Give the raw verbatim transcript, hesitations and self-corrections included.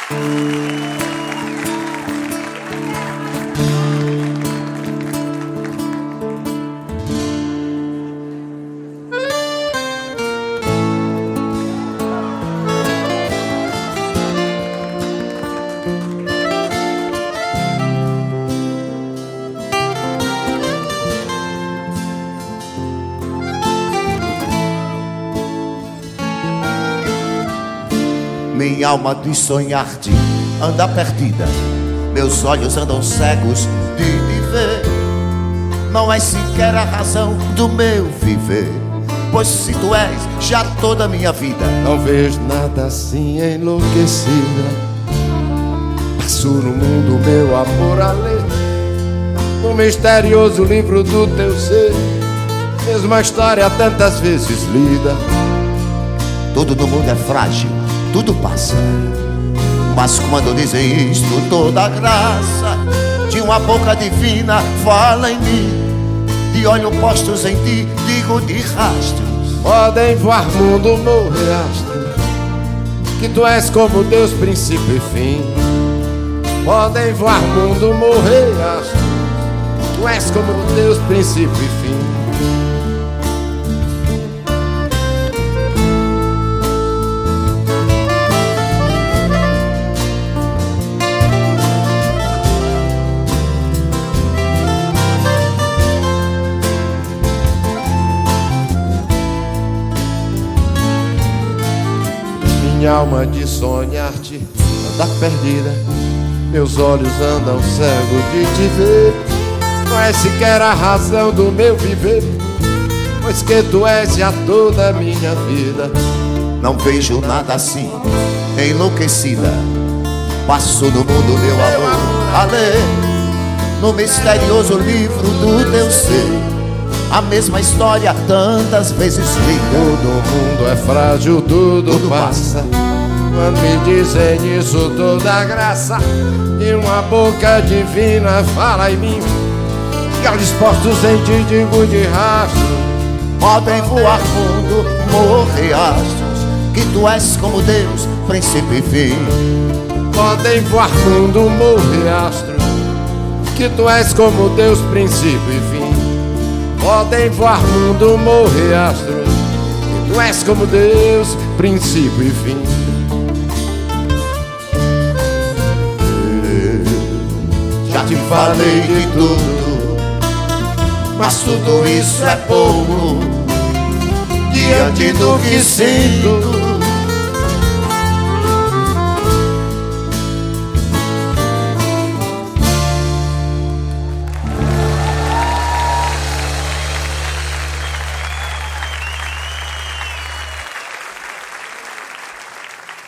Minha alma de sonhar-te anda perdida, meus olhos andam cegos de te ver. Não és sequer a razão do meu viver, pois se tu és já toda a minha vida. Não vejo nada assim enlouquecida, passo no mundo meu amor a ler o misterioso livro do teu ser, mesma história tantas vezes lida. Tudo no mundo é frágil, tudo passa, mas quando dizem isto, toda a graça de uma boca divina fala em mim. De olhos postos em ti, digo de rastros. Podem voar mundo, morrer astro, que tu és como Deus, princípio e fim. Podem voar mundo, morrer astro, tu és como Deus, princípio e fim. Minha alma de sonhar-te anda perdida, meus olhos andam cegos de te ver. Não és sequer a razão do meu viver, pois que tu és já toda a minha vida. Não vejo nada assim, enlouquecida, passo no mundo meu amor a ler no misterioso livro do teu ser, a mesma história tantas vezes lida. Todo mundo é frágil, tudo, tudo passa. Quando me dizem isso, toda a graça de uma boca divina fala em mim. E olhos postos em ti, digo de rastro. Podem voar fundo, morrer astros, que tu és como Deus, princípio e fim. Podem voar fundo, morrer astros, que tu és como Deus, princípio e fim. Podem voar mundo, morrer astros, que tu és como Deus, princípio e fim. Já te falei de tudo, mas tudo isso é pouco diante do que sinto.